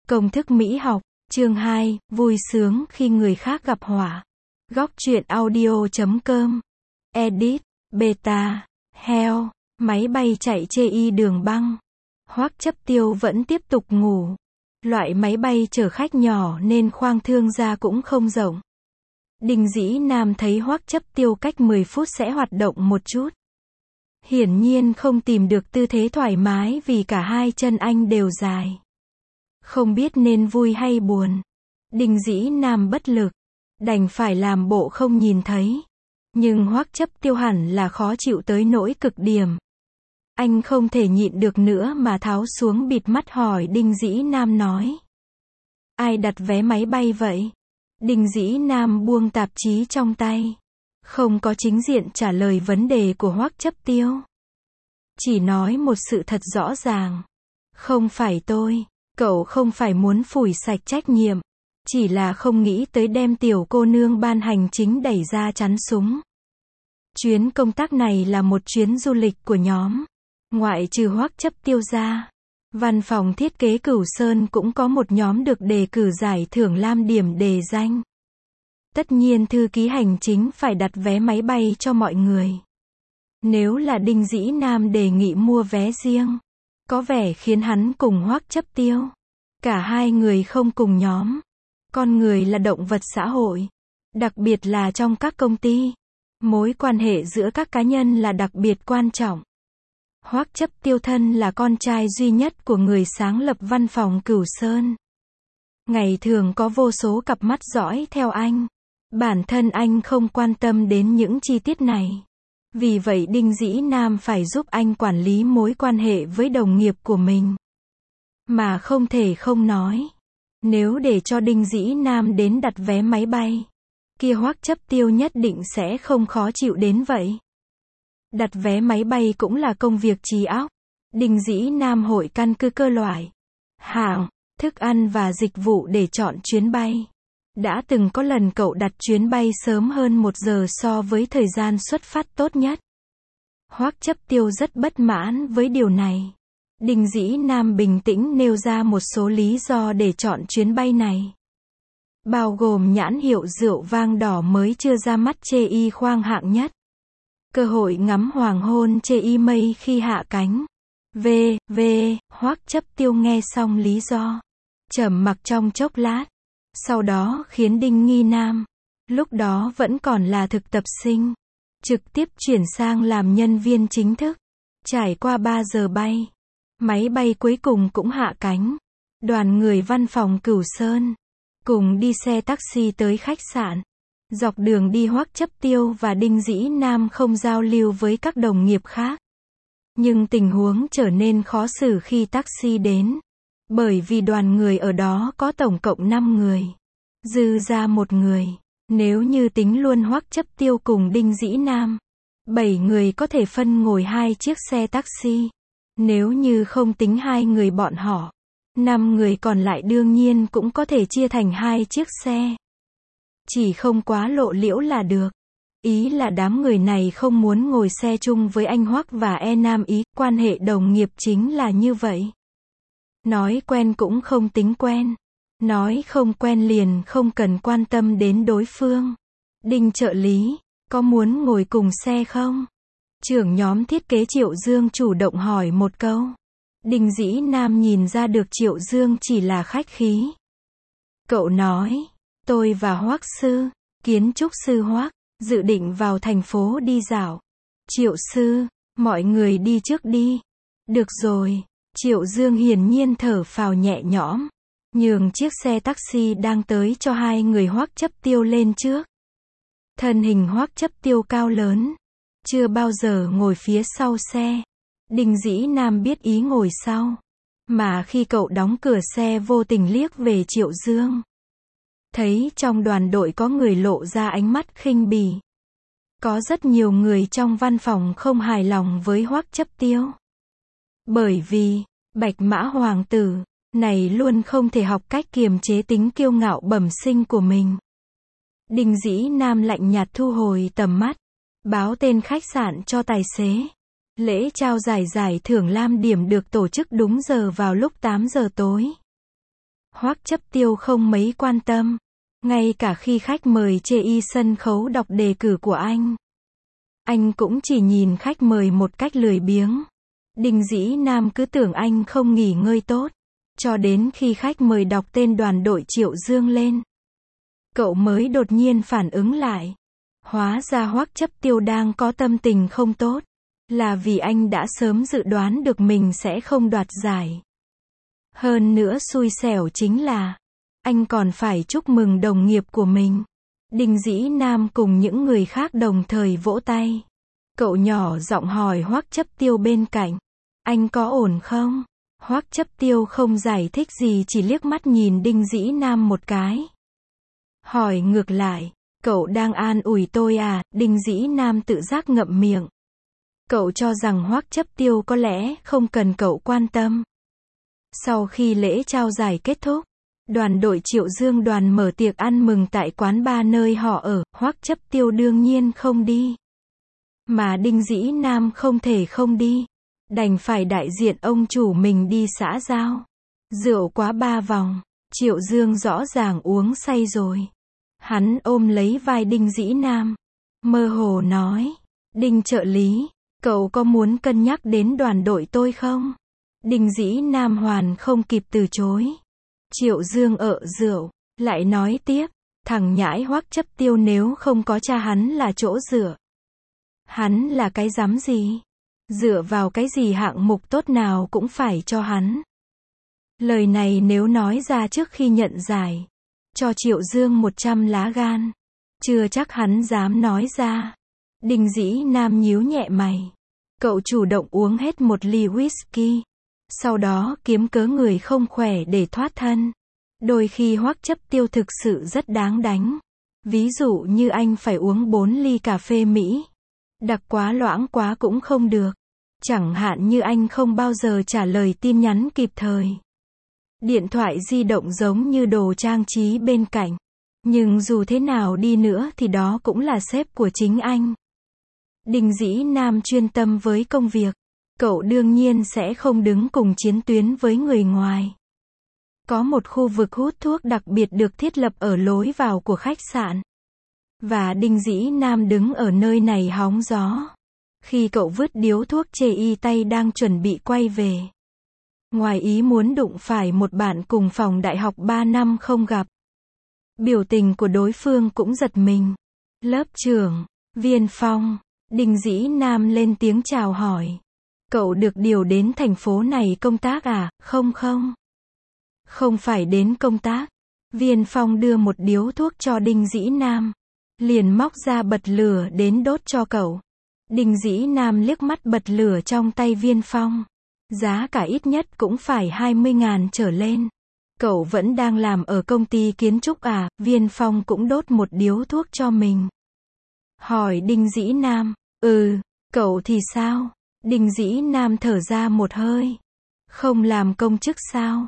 Công thức Mỹ học, chương 2, vui sướng khi người khác gặp họa. Góc truyện audio.com. Edit, beta, heo, máy bay chạy chê đường băng. Hoắc Chấp Tiêu vẫn tiếp tục ngủ. Loại máy bay chở khách nhỏ nên khoang thương gia cũng không rộng. Đinh Dĩ Nam thấy Hoắc Chấp Tiêu cách 10 phút sẽ hoạt động một chút. Hiển nhiên không tìm được tư thế thoải mái vì cả hai chân anh đều dài. Không biết nên vui hay buồn. Đinh Dĩ Nam bất lực, đành phải làm bộ không nhìn thấy. Nhưng Hoắc Chấp Tiêu hẳn là khó chịu tới nỗi cực điểm. Anh không thể nhịn được nữa mà tháo xuống bịt mắt hỏi Đinh Dĩ Nam nói. Ai đặt vé máy bay vậy? Đinh Dĩ Nam buông tạp chí trong tay. Không có chính diện trả lời vấn đề của Hoắc Chấp Tiêu. Chỉ nói một sự thật rõ ràng. Không phải tôi, cậu không phải muốn phủi sạch trách nhiệm. Chỉ là không nghĩ tới đem tiểu cô nương ban hành chính đẩy ra chắn súng. Chuyến công tác này là một chuyến du lịch của nhóm. Ngoại trừ Hoắc Chấp Tiêu ra, văn phòng thiết kế Cửu Sơn cũng có một nhóm được đề cử giải thưởng Lam Điểm đề danh. Tất nhiên thư ký hành chính phải đặt vé máy bay cho mọi người. Nếu là Đinh Dĩ Nam đề nghị mua vé riêng, có vẻ khiến hắn cùng Hoắc Chấp Tiêu. Cả hai người không cùng nhóm. Con người là động vật xã hội. Đặc biệt là trong các công ty. Mối quan hệ giữa các cá nhân là đặc biệt quan trọng. Hoắc Chấp Tiêu thân là con trai duy nhất của người sáng lập văn phòng Cửu Sơn. Ngày thường có vô số cặp mắt dõi theo anh. Bản thân anh không quan tâm đến những chi tiết này. Vì vậy Đinh Dĩ Nam phải giúp anh quản lý mối quan hệ với đồng nghiệp của mình. Mà không thể không nói. Nếu để cho Đinh Dĩ Nam đến đặt vé máy bay, kia Hoắc Chấp Tiêu nhất định sẽ không khó chịu đến vậy. Đặt vé máy bay cũng là công việc trí óc. Đinh Dĩ Nam hội căn cứ cơ loại, hạng, thức ăn và dịch vụ để chọn chuyến bay. Đã từng có lần cậu đặt chuyến bay sớm hơn 1 giờ so với thời gian xuất phát tốt nhất. Hoắc Chấp Tiêu rất bất mãn với điều này. Đinh Dĩ Nam bình tĩnh nêu ra một số lý do để chọn chuyến bay này. Bao gồm nhãn hiệu rượu vang đỏ mới chưa ra mắt chê khoang hạng nhất. Cơ hội ngắm hoàng hôn chê mây khi hạ cánh. Hoắc Chấp Tiêu nghe xong lý do. Trầm mặc trong chốc lát. Sau đó khiến Đinh Nghi Nam, lúc đó vẫn còn là thực tập sinh, trực tiếp chuyển sang làm nhân viên chính thức. Trải qua 3 giờ bay, máy bay cuối cùng cũng hạ cánh. Đoàn người văn phòng Cửu Sơn cùng đi xe taxi tới khách sạn. Dọc đường đi Hoắc Chấp Tiêu và Đinh Dĩ Nam không giao lưu với các đồng nghiệp khác. Nhưng tình huống trở nên khó xử khi taxi đến. Bởi vì đoàn người ở đó có tổng cộng 5 người. Dư ra 1 người. Nếu như tính luôn Hoắc Chấp Tiêu cùng Đinh Dĩ Nam, 7 người có thể phân ngồi 2 chiếc xe taxi. Nếu như không tính 2 người bọn họ, 5 người còn lại đương nhiên cũng có thể chia thành 2 chiếc xe. Chỉ không quá lộ liễu là được. Ý là đám người này không muốn ngồi xe chung với anh Hoắc và Nam ý, quan hệ đồng nghiệp chính là như vậy. Nói quen cũng không tính quen. Nói không quen liền không cần quan tâm đến đối phương. Đinh trợ lý, có muốn ngồi cùng xe không? Trưởng nhóm thiết kế Triệu Dương chủ động hỏi một câu. Đinh Dĩ Nam nhìn ra được Triệu Dương chỉ là khách khí. Cậu nói, tôi và Hoắc sư, kiến trúc sư Hoắc, dự định vào thành phố đi dạo. Triệu sư, mọi người đi trước đi. Được rồi. Triệu Dương hiển nhiên thở phào nhẹ nhõm, nhường chiếc xe taxi đang tới cho 2 người Hoắc Chấp Tiêu lên trước. Thân hình Hoắc Chấp Tiêu cao lớn, chưa bao giờ ngồi phía sau xe. Đinh Dĩ Nam biết ý ngồi sau, mà khi cậu đóng cửa xe vô tình liếc về Triệu Dương. Thấy trong đoàn đội có người lộ ra ánh mắt khinh bỉ. Có rất nhiều người trong văn phòng không hài lòng với Hoắc Chấp Tiêu. Bởi vì, Bạch Mã Hoàng tử, này luôn không thể học cách kiềm chế tính kiêu ngạo bẩm sinh của mình. Đinh Dĩ Nam lạnh nhạt thu hồi tầm mắt, báo tên khách sạn cho tài xế. Lễ trao giải thưởng Lam Điểm được tổ chức đúng giờ vào lúc 8 giờ tối. Hoắc Chấp Tiêu không mấy quan tâm. Ngay cả khi khách mời chê y sân khấu đọc đề cử của anh cũng chỉ nhìn khách mời một cách lười biếng. Đinh Dĩ Nam cứ tưởng anh không nghỉ ngơi tốt. Cho đến khi khách mời đọc tên đoàn đội Triệu Dương lên, cậu mới đột nhiên phản ứng lại. Hóa ra Hoắc Chấp Tiêu đang có tâm tình không tốt. Là vì anh đã sớm dự đoán được mình sẽ không đoạt giải. Hơn nữa xui xẻo chính là anh còn phải chúc mừng đồng nghiệp của mình. Đinh Dĩ Nam cùng những người khác đồng thời vỗ tay. Cậu nhỏ giọng hỏi Hoắc Chấp Tiêu bên cạnh. Anh có ổn không? Hoắc Chấp Tiêu không giải thích gì, chỉ liếc mắt nhìn Đinh Dĩ Nam một cái. Hỏi ngược lại, cậu đang an ủi tôi à? Đinh Dĩ Nam tự giác ngậm miệng. Cậu cho rằng Hoắc Chấp Tiêu có lẽ không cần cậu quan tâm. Sau khi lễ trao giải kết thúc, đoàn đội Triệu Dương đoàn mở tiệc ăn mừng tại quán bar nơi họ ở. Hoắc Chấp Tiêu đương nhiên không đi. Mà Đinh Dĩ Nam không thể không đi. Đành phải đại diện ông chủ mình đi xã giao. Rượu quá 3 vòng. Triệu Dương rõ ràng uống say rồi. Hắn ôm lấy vai Đinh Dĩ Nam. Mơ hồ nói. Đinh trợ lý, cậu có muốn cân nhắc đến đoàn đội tôi không? Đinh Dĩ Nam hoàn không kịp từ chối. Triệu Dương ợ rượu. Lại nói tiếp. Thằng nhãi Hoắc Chấp Tiêu nếu không có cha hắn là chỗ dựa. Hắn là cái dám gì? Dựa vào cái gì hạng mục tốt nào cũng phải cho hắn. Lời này nếu nói ra trước khi nhận giải, cho Triệu Dương 100 lá gan. Chưa chắc hắn dám nói ra. Đinh Dĩ Nam nhíu nhẹ mày. Cậu chủ động uống hết một ly whisky. Sau đó kiếm cớ người không khỏe để thoát thân. Đôi khi Hoắc Chấp Tiêu thực sự rất đáng đánh. Ví dụ như anh phải uống 4 ly cà phê Mỹ. Đặc quá loãng quá cũng không được. Chẳng hạn như anh không bao giờ trả lời tin nhắn kịp thời. Điện thoại di động giống như đồ trang trí bên cạnh. Nhưng dù thế nào đi nữa thì đó cũng là sếp của chính anh. Đinh Dĩ Nam chuyên tâm với công việc. Cậu đương nhiên sẽ không đứng cùng chiến tuyến với người ngoài. Có một khu vực hút thuốc đặc biệt được thiết lập ở lối vào của khách sạn. Và Đinh Dĩ Nam đứng ở nơi này hóng gió. Khi cậu vứt điếu thuốc chê y tay đang chuẩn bị quay về. Ngoài ý muốn đụng phải một bạn cùng phòng đại học 3 năm không gặp. Biểu tình của đối phương cũng giật mình. Lớp trưởng, Viên Phong. Đinh Dĩ Nam lên tiếng chào hỏi. Cậu được điều đến thành phố này công tác à? Không. Không phải đến công tác. Viên Phong đưa một điếu thuốc cho Đinh Dĩ Nam. Liền móc ra bật lửa đến đốt cho cậu. Đinh Dĩ Nam liếc mắt bật lửa trong tay Viên Phong. Giá cả ít nhất cũng phải 20.000 trở lên. Cậu vẫn đang làm ở công ty kiến trúc à? Viên Phong cũng đốt một điếu thuốc cho mình. Hỏi Đinh Dĩ Nam. Cậu thì sao? Đinh Dĩ Nam thở ra một hơi. Không làm công chức sao?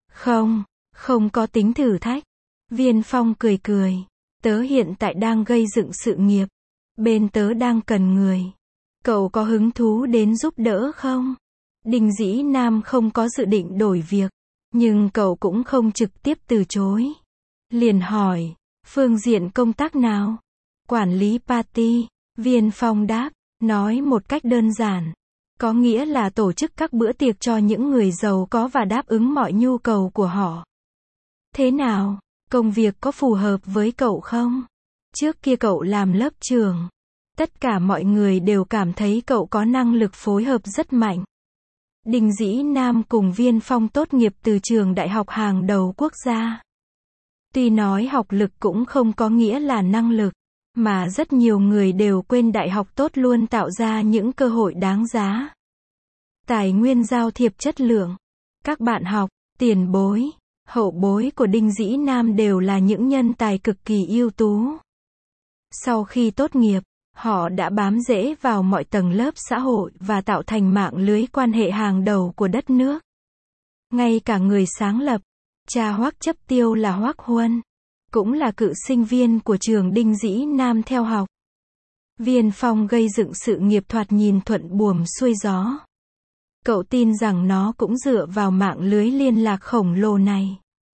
Không có tính thử thách. Viên Phong cười. Tớ hiện tại đang gây dựng sự nghiệp. Bên tớ đang cần người. Cậu có hứng thú đến giúp đỡ không? Đinh Dĩ Nam không có dự định đổi việc. Nhưng cậu cũng không trực tiếp từ chối. Liền hỏi. Phương diện công tác nào? Quản lý party. Viên Phong đáp. Nói một cách đơn giản. Có nghĩa là tổ chức các bữa tiệc cho những người giàu có và đáp ứng mọi nhu cầu của họ. Thế nào? Công việc có phù hợp với cậu không? Trước kia cậu làm lớp trưởng. Tất cả mọi người đều cảm thấy cậu có năng lực phối hợp rất mạnh. Đinh Dĩ Nam cùng Viên Phong tốt nghiệp từ trường đại học hàng đầu quốc gia. Tuy nói học lực cũng không có nghĩa là năng lực, mà rất nhiều người đều quên đại học tốt luôn tạo ra những cơ hội đáng giá. Tài nguyên giao thiệp chất lượng. Các bạn học, tiền bối, hậu bối của Đinh Dĩ Nam đều là những nhân tài cực kỳ ưu tú. Sau khi tốt nghiệp, họ đã bám rễ vào mọi tầng lớp xã hội và tạo thành mạng lưới quan hệ hàng đầu của đất nước. Ngay cả người sáng lập, cha Hoắc Chấp Tiêu là Hoắc Huân, cũng là cựu sinh viên của trường Đinh Dĩ Nam theo học. Viên Phong gây dựng sự nghiệp thoạt nhìn thuận buồm xuôi gió. Cậu tin rằng nó cũng dựa vào mạng lưới liên lạc khổng lồ này.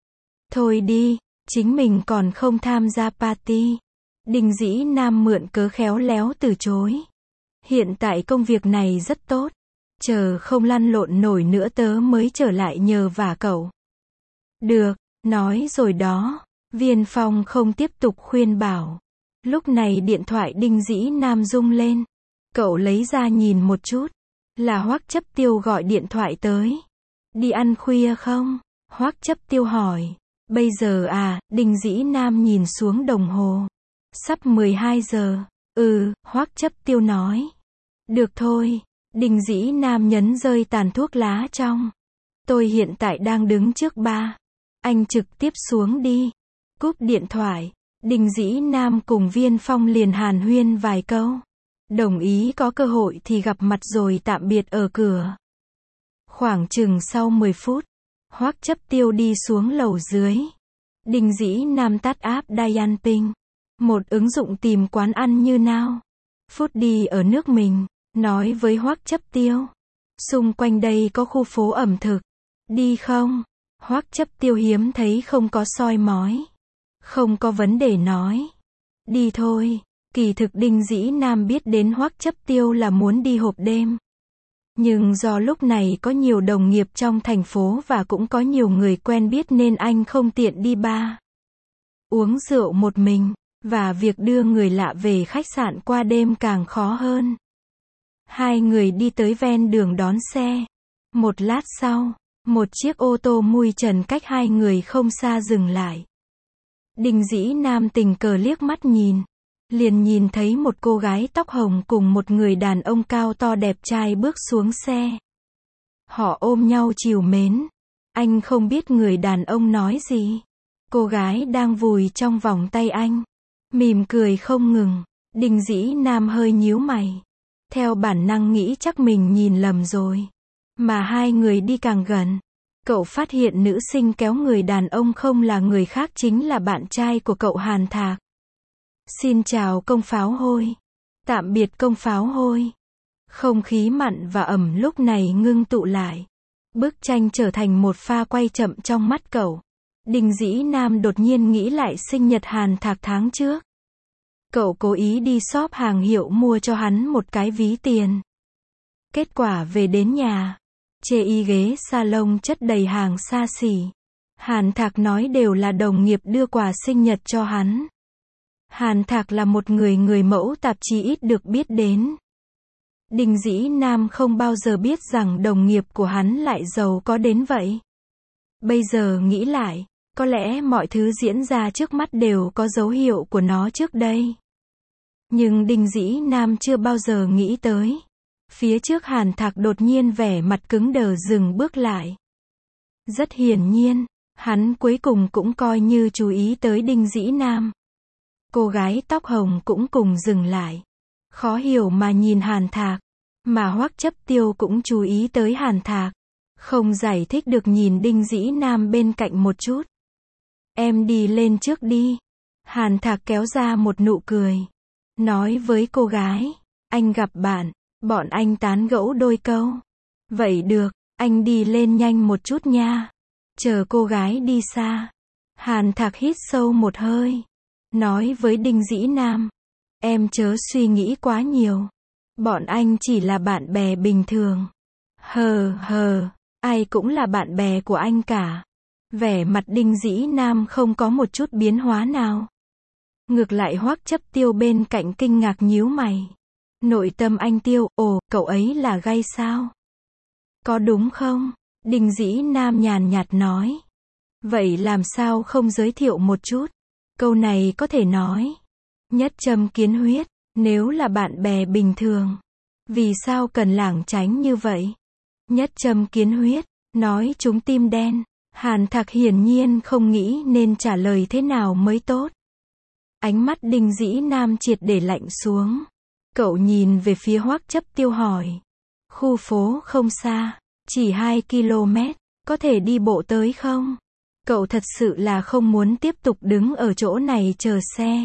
Thôi đi, chính mình còn không tham gia party. Đinh Dĩ Nam mượn cớ khéo léo từ chối. Hiện tại công việc này rất tốt. Chờ không lăn lộn nổi nữa tớ mới trở lại nhờ vả cậu. Được, nói rồi đó. Viên Phong không tiếp tục khuyên bảo. Lúc này điện thoại Đinh Dĩ Nam rung lên. Cậu lấy ra nhìn một chút. Là Hoắc Chấp Tiêu gọi điện thoại tới. Đi ăn khuya không? Hoắc Chấp Tiêu hỏi. Bây giờ à? Đinh Dĩ Nam nhìn xuống đồng hồ. Sắp 12 giờ. Hoắc Chấp Tiêu nói. Được thôi. Đinh Dĩ Nam nhấn rơi tàn thuốc lá trong. Tôi hiện tại đang đứng trước ba. Anh trực tiếp xuống đi. Cúp điện thoại. Đinh Dĩ Nam cùng Viên Phong liền hàn huyên vài câu. Đồng ý có cơ hội thì gặp mặt rồi tạm biệt ở cửa. Khoảng chừng sau 10 phút, Hoắc Chấp Tiêu đi xuống lầu dưới. Đinh Dĩ Nam tắt app Dianping, một ứng dụng tìm quán ăn như nào. Foodie ở nước mình, nói với Hoắc Chấp Tiêu. Xung quanh đây có khu phố ẩm thực. Đi không? Hoắc Chấp Tiêu hiếm thấy không có soi mói. Không có vấn đề nói. Đi thôi. Kỳ thực Đinh Dĩ Nam biết đến Hoắc Chấp Tiêu là muốn đi hộp đêm. Nhưng do lúc này có nhiều đồng nghiệp trong thành phố và cũng có nhiều người quen biết nên anh không tiện đi bar. Uống rượu một mình, và việc đưa người lạ về khách sạn qua đêm càng khó hơn. Hai người đi tới ven đường đón xe. Một lát sau, một chiếc ô tô mui trần cách hai người không xa dừng lại. Đinh Dĩ Nam tình cờ liếc mắt nhìn. Liền nhìn thấy một cô gái tóc hồng cùng một người đàn ông cao to đẹp trai bước xuống xe. Họ ôm nhau trìu mến. Anh không biết người đàn ông nói gì. Cô gái đang vùi trong vòng tay anh. Mỉm cười không ngừng. Đinh Dĩ Nam hơi nhíu mày. Theo bản năng nghĩ chắc mình nhìn lầm rồi. Mà hai người đi càng gần. Cậu phát hiện nữ sinh kéo người đàn ông không là người khác chính là bạn trai của cậu Hàn Thạc. Xin chào công pháo hôi. Tạm biệt công pháo hôi. Không khí mặn và ẩm lúc này ngưng tụ lại. Bức tranh trở thành một pha quay chậm trong mắt cậu. Đinh Dĩ Nam đột nhiên nghĩ lại sinh nhật Hàn Thạc tháng trước. Cậu cố ý đi shop hàng hiệu mua cho hắn một cái ví tiền. Kết quả về đến nhà. Chê y ghế salon chất đầy hàng xa xỉ. Hàn Thạc nói đều là đồng nghiệp đưa quà sinh nhật cho hắn. Hàn Thạc là một người mẫu tạp chí ít được biết đến. Đinh Dĩ Nam không bao giờ biết rằng đồng nghiệp của hắn lại giàu có đến vậy. Bây giờ nghĩ lại, có lẽ mọi thứ diễn ra trước mắt đều có dấu hiệu của nó trước đây. Nhưng Đinh Dĩ Nam chưa bao giờ nghĩ tới. Phía trước Hàn Thạc đột nhiên vẻ mặt cứng đờ dừng bước lại. Rất hiển nhiên, hắn cuối cùng cũng coi như chú ý tới Đinh Dĩ Nam. Cô gái tóc hồng cũng cùng dừng lại. Khó hiểu mà nhìn Hàn Thạc. Mà Hoắc Chấp Tiêu cũng chú ý tới Hàn Thạc. Không giải thích được nhìn Đinh Dĩ Nam bên cạnh một chút. Em đi lên trước đi. Hàn Thạc kéo ra một nụ cười. Nói với cô gái. Anh gặp bạn. Bọn anh tán gẫu đôi câu. Vậy được, anh đi lên nhanh một chút nha. Chờ cô gái đi xa. Hàn Thạc hít sâu một hơi. Nói với Đinh Dĩ Nam. Em chớ suy nghĩ quá nhiều. Bọn anh chỉ là bạn bè bình thường. Ai cũng là bạn bè của anh cả. Vẻ mặt Đinh Dĩ Nam không có một chút biến hóa nào. Ngược lại Hoắc Chấp Tiêu bên cạnh kinh ngạc nhíu mày. Nội tâm anh Tiêu, cậu ấy là gay sao? Có đúng không? Đinh Dĩ Nam nhàn nhạt nói. Vậy làm sao không giới thiệu một chút? Câu này có thể nói. Nhất châm kiến huyết, nếu là bạn bè bình thường. Vì sao cần lảng tránh như vậy? Nhất châm kiến huyết, nói chúng tim đen. Hàn Thạc hiển nhiên không nghĩ nên trả lời thế nào mới tốt. Ánh mắt Đinh Dĩ Nam triệt để lạnh xuống. Cậu nhìn về phía Hoắc Chấp Tiêu hỏi. Khu phố không xa, chỉ 2 km, có thể đi bộ tới không? Cậu thật sự là không muốn tiếp tục đứng ở chỗ này chờ xe.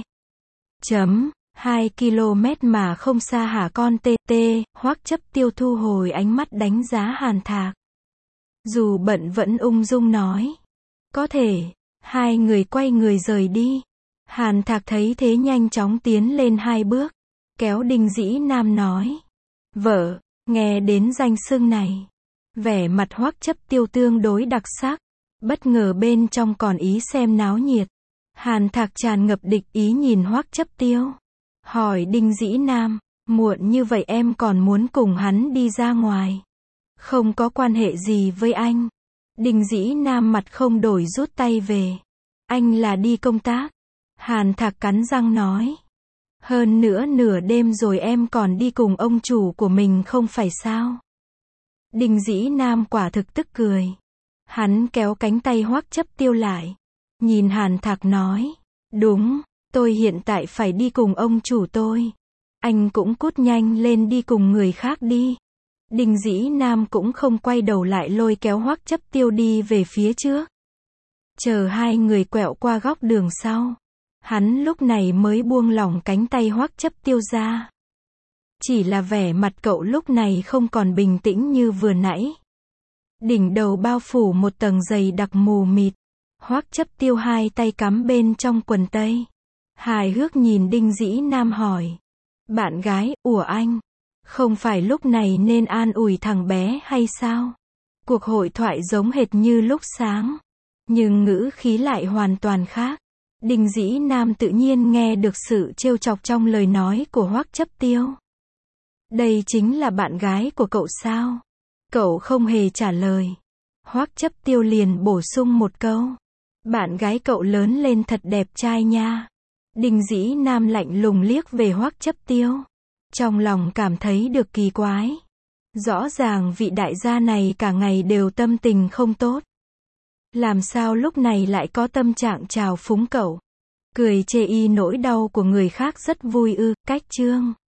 2 km mà không xa hả con TT, Hoắc Chấp Tiêu thu hồi ánh mắt đánh giá Hàn Thạc. Dù bận vẫn ung dung nói. Có thể, Hai người quay người rời đi. Hàn Thạc thấy thế nhanh chóng tiến lên 2 bước, kéo Đinh Dĩ Nam nói. Vợ, nghe đến danh xưng này. Vẻ mặt Hoắc Chấp Tiêu tương đối đặc sắc, bất ngờ bên trong còn ý xem náo nhiệt. Hàn Thạc tràn ngập địch ý nhìn Hoắc Chấp Tiêu. Hỏi Đinh Dĩ Nam, muộn như vậy em còn muốn cùng hắn đi ra ngoài? Không có quan hệ gì với anh. Đinh Dĩ Nam mặt không đổi rút tay về. Anh là đi công tác. Hàn Thạc cắn răng nói. Hơn nữa nửa đêm rồi em còn đi cùng ông chủ của mình không phải sao? Đinh Dĩ Nam quả thực tức cười. Hắn kéo cánh tay Hoắc Chấp Tiêu lại. Nhìn Hàn Thạc nói. Đúng, tôi hiện tại phải đi cùng ông chủ tôi. Anh cũng cút nhanh lên đi cùng người khác đi. Đinh Dĩ Nam cũng không quay đầu lại lôi kéo Hoắc Chấp Tiêu đi về phía trước. Chờ hai người quẹo qua góc đường sau. Hắn lúc này mới buông lỏng cánh tay Hoắc Chấp Tiêu ra. Chỉ là vẻ mặt cậu lúc này không còn bình tĩnh như vừa nãy. Đỉnh đầu bao phủ một tầng dày đặc mù mịt. Hoắc Chấp Tiêu hai tay cắm bên trong quần tây. Hài hước nhìn Đinh Dĩ Nam hỏi. Bạn gái, ủa anh, không phải lúc này nên an ủi thằng bé hay sao? Cuộc hội thoại giống hệt như lúc sáng. Nhưng ngữ khí lại hoàn toàn khác. Đinh Dĩ Nam tự nhiên nghe được sự trêu chọc trong lời nói của Hoắc Chấp Tiêu. Đây chính là bạn gái của cậu sao? Cậu không hề trả lời. Hoắc Chấp Tiêu liền bổ sung một câu. Bạn gái cậu lớn lên thật đẹp trai nha. Đinh Dĩ Nam lạnh lùng liếc về Hoắc Chấp Tiêu. Trong lòng cảm thấy được kỳ quái. Rõ ràng vị đại gia này cả ngày đều tâm tình không tốt. Làm sao lúc này lại có tâm trạng trào phúng cậu? Cười chê y nỗi đau của người khác rất vui ư, cách chương.